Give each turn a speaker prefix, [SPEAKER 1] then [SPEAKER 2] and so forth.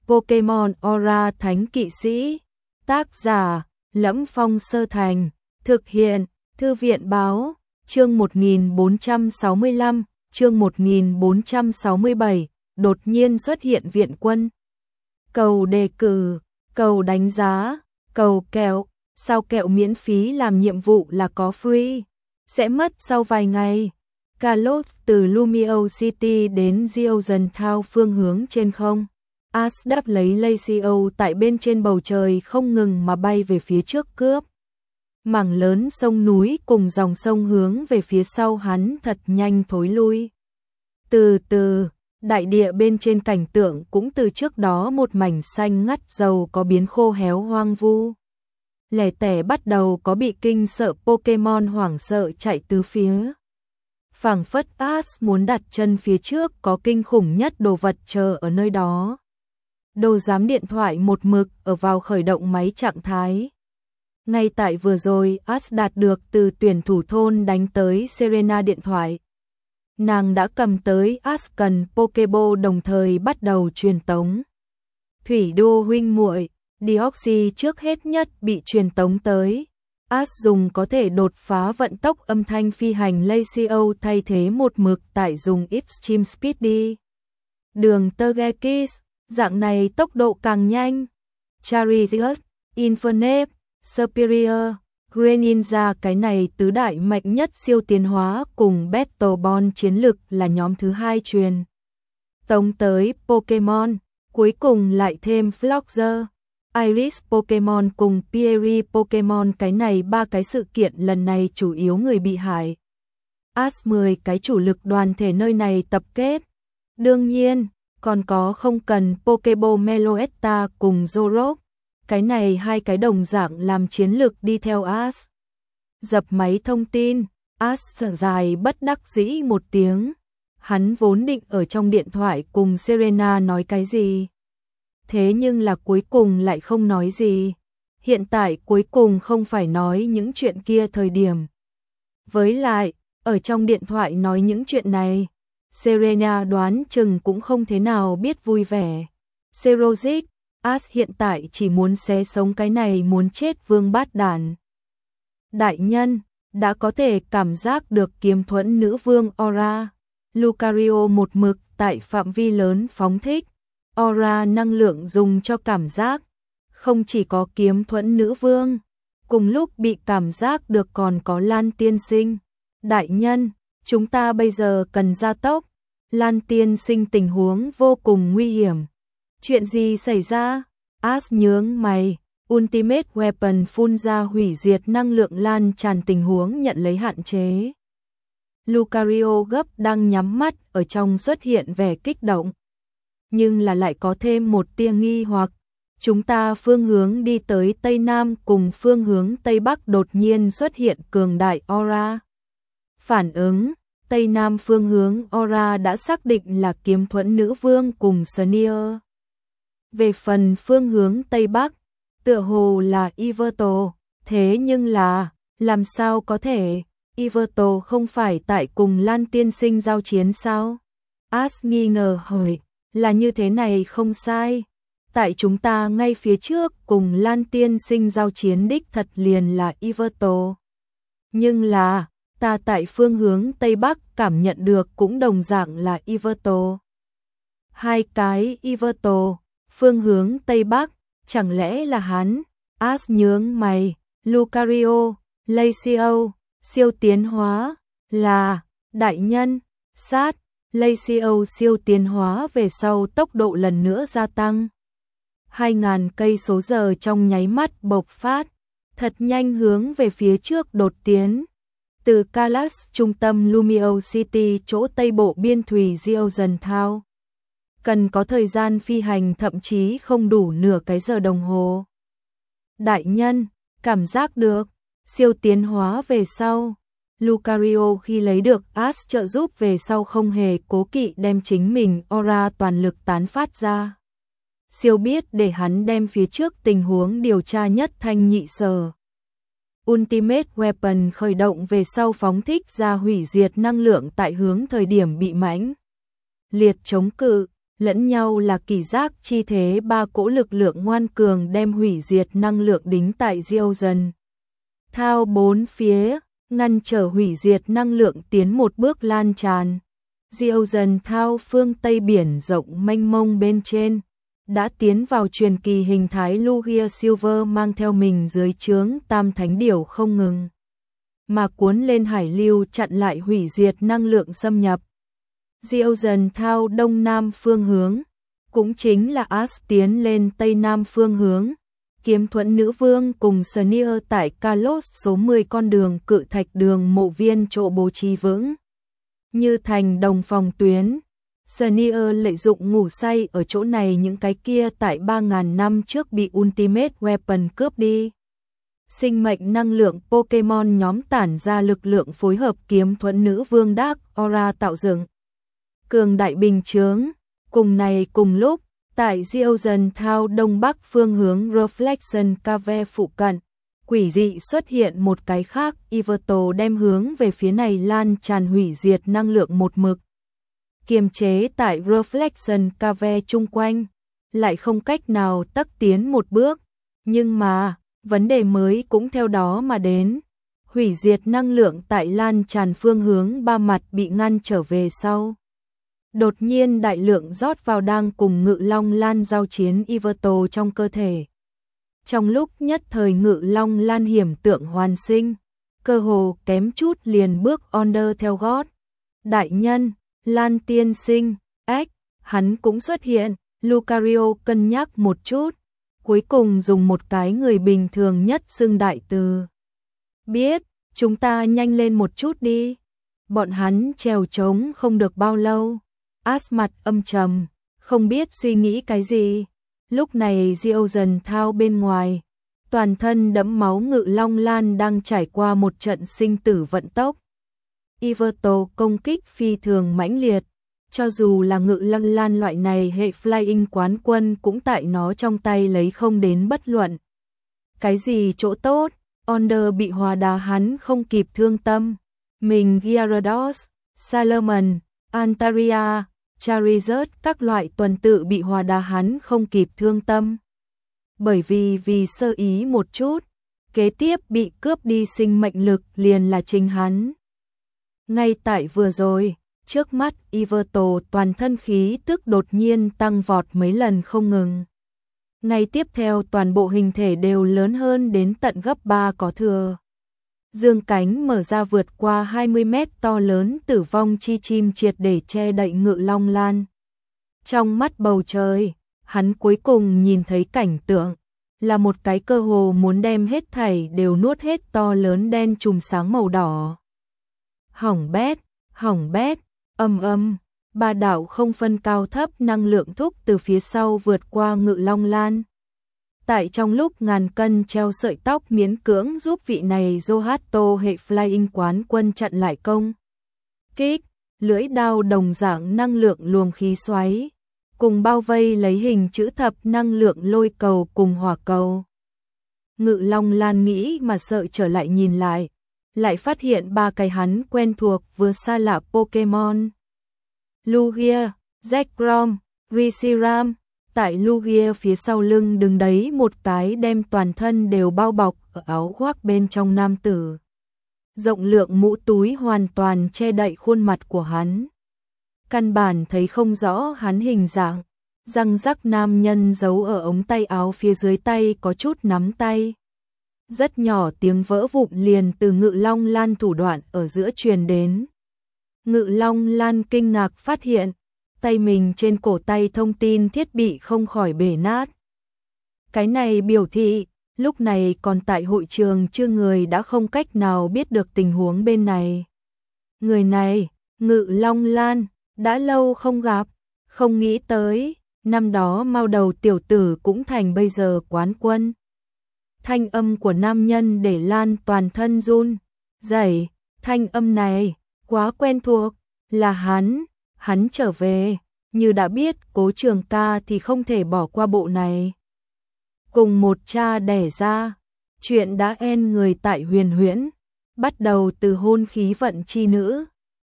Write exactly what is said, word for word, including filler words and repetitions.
[SPEAKER 1] Pokemon Aura Thánh Kỵ Sĩ. Tác giả: Lẫm Phong Sơ Thành. Thực hiện: Thư viện Báo. Chương một nghìn bốn trăm sáu mươi lăm, chương một nghìn bốn trăm sáu mươi bảy, đột nhiên xuất hiện viện quân. Cầu đề cử, cầu đánh giá, cầu kẹo, sao kẹo miễn phí làm nhiệm vụ là có free, sẽ mất sau vài ngày. Kalos từ Lumiose City đến Geozen Town phương hướng trên không. Ash đáp lấy Lacio tại bên trên bầu trời không ngừng mà bay về phía trước cướp. Mảng lớn sông núi cùng dòng sông hướng về phía sau hắn thật nhanh thối lui. Từ từ, đại địa bên trên cảnh tượng cũng từ trước đó một mảnh xanh ngắt dầu có biến khô héo hoang vu. Lẻ tẻ bắt đầu có bị kinh sợ Pokemon hoảng sợ chạy tứ phía. Phảng phất Ash muốn đặt chân phía trước có kinh khủng nhất đồ vật chờ ở nơi đó. Đồ giám điện thoại một mực ở vào khởi động máy trạng thái. Ngay tại vừa rồi, Ash đạt được từ tuyển thủ thôn đánh tới Serena điện thoại. Nàng đã cầm tới Ash cần Pokeball đồng thời bắt đầu truyền tống. Thủy đô huynh muội, Deoxys trước hết nhất bị truyền tống tới. Ash dùng có thể đột phá vận tốc âm thanh phi hành Lacio thay thế một mực tại dùng Extreme Speed đi. Đường Togekiss, dạng này tốc độ càng nhanh. Charizard, Infernape, Superior, Greninja, cái này tứ đại mạnh nhất siêu tiến hóa cùng Battle Ball chiến lực là nhóm thứ hai truyền tống tới Pokemon, cuối cùng lại thêm Floxer, Iris Pokemon cùng Pierre Pokemon, cái này ba cái sự kiện lần này chủ yếu người bị hại. Ash mười cái chủ lực đoàn thể nơi này tập kết. Đương nhiên, còn có không cần Pokeball Meloetta cùng Zoroark. Cái này hai cái đồng dạng làm chiến lược đi theo Ash. Dập máy thông tin, Ash thở dài bất đắc dĩ một tiếng. Hắn vốn định ở trong điện thoại cùng Serena nói cái gì. Thế nhưng là cuối cùng lại không nói gì. Hiện tại cuối cùng không phải nói những chuyện kia thời điểm. Với lại, ở trong điện thoại nói những chuyện này, Serena đoán chừng cũng không thế nào biết vui vẻ. Serozic, Ash hiện tại chỉ muốn xé sống cái này muốn chết vương bát đản. Đại nhân, đã có thể cảm giác được kiếm thuẫn nữ vương Aura. Lucario một mực tại phạm vi lớn phóng thích. Aura năng lượng dùng cho cảm giác. Không chỉ có kiếm thuẫn nữ vương. Cùng lúc bị cảm giác được còn có Lan tiên sinh. Đại nhân, chúng ta bây giờ cần gia tốc. Lan tiên sinh tình huống vô cùng nguy hiểm. Chuyện gì xảy ra? Ash nhướng mày. Ultimate Weapon phun ra hủy diệt năng lượng lan tràn, tình huống nhận lấy hạn chế. Lucario gấp đang nhắm mắt, ở trong xuất hiện vẻ kích động. Nhưng là lại có thêm một tia nghi hoặc. Chúng ta phương hướng đi tới Tây Nam cùng phương hướng Tây Bắc đột nhiên xuất hiện cường đại Aura. Phản ứng, Tây Nam phương hướng Aura đã xác định là kiếm thuẫn nữ vương cùng Sneer. Về phần phương hướng Tây Bắc, tựa hồ là Yveltal, thế nhưng là, làm sao có thể, Yveltal không phải tại cùng Lan tiên sinh giao chiến sao? Ash nghi ngờ hỏi, là như thế này không sai. Tại chúng ta ngay phía trước cùng Lan tiên sinh giao chiến đích thật liền là Yveltal. Nhưng là, ta tại phương hướng Tây Bắc cảm nhận được cũng đồng dạng là Yveltal. Hai cái Yveltal, phương hướng Tây Bắc, chẳng lẽ là hắn? Ash nhướng mày, Lucario, Lacio, siêu tiến hóa, là, đại nhân, sát, Lacio siêu tiến hóa về sau tốc độ lần nữa gia tăng. Hai ngàn cây số giờ trong nháy mắt bộc phát, thật nhanh hướng về phía trước đột tiến. Từ Kalas trung tâm Lumio City chỗ tây bộ biên thủy Geozen Town. Cần có thời gian phi hành thậm chí không đủ nửa cái giờ đồng hồ. Đại nhân, cảm giác được, siêu tiến hóa về sau. Lucario khi lấy được Ash trợ giúp về sau không hề cố kỵ đem chính mình Aura toàn lực tán phát ra. Siêu biết để hắn đem phía trước tình huống điều tra nhất thanh nhị sở. Ultimate Weapon khởi động về sau phóng thích ra hủy diệt năng lượng tại hướng thời điểm bị mãnh liệt chống cự. lẫn nhau là kỳ giác chi thế ba cỗ lực lượng ngoan cường đem hủy diệt năng lượng đính tại Diêu Dần Thao bốn phía, ngăn trở hủy diệt năng lượng tiến một bước lan tràn. Diêu Dần Thao phương Tây biển rộng mênh mông bên trên, đã tiến vào truyền kỳ hình thái Lugia Silver mang theo mình dưới trướng tam thánh điểu không ngừng, mà cuốn lên hải lưu chặn lại hủy diệt năng lượng xâm nhập. Diêu Dần Thao đông nam phương hướng, cũng chính là As tiến lên tây nam phương hướng. Kiếm Thuẫn Nữ Vương cùng Sneer tại Kalos số mười con đường cự thạch đường mộ viên chỗ bố trí vững như thành đồng phòng tuyến. Sneer lợi dụng ngủ say ở chỗ này những cái kia tại ba nghìn năm trước bị Ultimate Weapon cướp đi. Sinh mệnh năng lượng Pokemon nhóm tản ra lực lượng phối hợp Kiếm Thuẫn Nữ Vương Dark Aura tạo dựng cường đại bình chướng. Cùng này cùng lúc, tại Diêu Dần Thao đông bắc phương hướng Reflection Cave phụ cận, quỷ dị xuất hiện một cái khác, Yveltal đem hướng về phía này lan tràn hủy diệt năng lượng một mực. Kiềm chế tại Reflection Cave chung quanh, lại không cách nào tắc tiến một bước, nhưng mà, vấn đề mới cũng theo đó mà đến. Hủy diệt năng lượng tại lan tràn phương hướng ba mặt bị ngăn trở về sau. Đột nhiên đại lượng rót vào đang cùng Ngự Long Lan giao chiến Yveltal trong cơ thể. Trong lúc nhất thời Ngự Long Lan hiểm tượng hoàn sinh, cơ hồ kém chút liền bước under theo gót. Đại nhân, Lan tiên sinh, ếch, hắn cũng xuất hiện, Lucario cân nhắc một chút, cuối cùng dùng một cái người bình thường nhất xưng đại từ. Biết, chúng ta nhanh lên một chút đi. Bọn hắn trèo trống không được bao lâu. As mặt âm trầm, không biết suy nghĩ cái gì. Lúc này Diêu Dần Thao bên ngoài, toàn thân đẫm máu Ngự Long Lan đang trải qua một trận sinh tử vận tốc. Yveltal công kích phi thường mãnh liệt, cho dù là Ngự Long Lan loại này hệ flying quán quân cũng tại nó trong tay lấy không đến bất luận cái gì chỗ tốt. Onder bị hòa đá hắn không kịp thương tâm. Mình Gyarados, Salamence, Altaria, Charizard các loại tuần tự bị hòa đá hắn không kịp thương tâm. Bởi vì vì sơ ý một chút, kế tiếp bị cướp đi sinh mệnh lực liền là chính hắn. Ngay tại vừa rồi, trước mắt Yveltal toàn thân khí tức đột nhiên tăng vọt mấy lần không ngừng. Ngay tiếp theo toàn bộ hình thể đều lớn hơn đến tận gấp ba có thừa. Dương cánh mở ra vượt qua hai mươi mét to lớn tử vong chi chim triệt để che đậy Ngự Long Lan. Trong mắt bầu trời, hắn cuối cùng nhìn thấy cảnh tượng, là một cái cơ hồ muốn đem hết thảy đều nuốt hết to lớn đen chùm sáng màu đỏ. Hỏng bét, hỏng bét, âm âm, ba đạo không phân cao thấp năng lượng thúc từ phía sau vượt qua Ngự Long Lan. Tại trong lúc ngàn cân treo sợi tóc miễn cưỡng giúp vị này Zohato hệ flying quán quân chặn lại công kích, lưỡi đao đồng dạng năng lượng luồng khí xoáy, cùng bao vây lấy hình chữ thập năng lượng lôi cầu cùng hỏa cầu. Ngự Long Lan nghĩ mà sợ trở lại nhìn lại, lại phát hiện ba cái hắn quen thuộc vừa xa lạ Pokemon. Lugia, Zekrom, Reshiram. Tại Lugia phía sau lưng đứng đấy một cái đem toàn thân đều bao bọc ở áo khoác bên trong nam tử. Rộng lượng mũ túi hoàn toàn che đậy khuôn mặt của hắn. Căn bản thấy không rõ hắn hình dạng, răng rắc nam nhân giấu ở ống tay áo phía dưới tay có chút nắm tay. Rất nhỏ tiếng vỡ vụn liền từ Ngự Long Lan thủ đoạn ở giữa truyền đến. Ngự Long Lan kinh ngạc phát hiện, tay mình trên cổ tay thông tin thiết bị không khỏi bể nát. Cái này biểu thị, lúc này còn tại hội trường chưa người đã không cách nào biết được tình huống bên này. Người này, Ngự Long Lan, đã lâu không gặp, không nghĩ tới, năm đó mao đầu tiểu tử cũng thành bây giờ quán quân. Thanh âm của nam nhân để Lan toàn thân run rẩy, thanh âm này, quá quen thuộc, là hắn, hắn trở về, như đã biết Cố Trường Ca thì không thể bỏ qua bộ này. Cùng một cha đẻ ra, chuyện đã en người tại Huyền Huyễn, bắt đầu từ hôn khí vận chi nữ,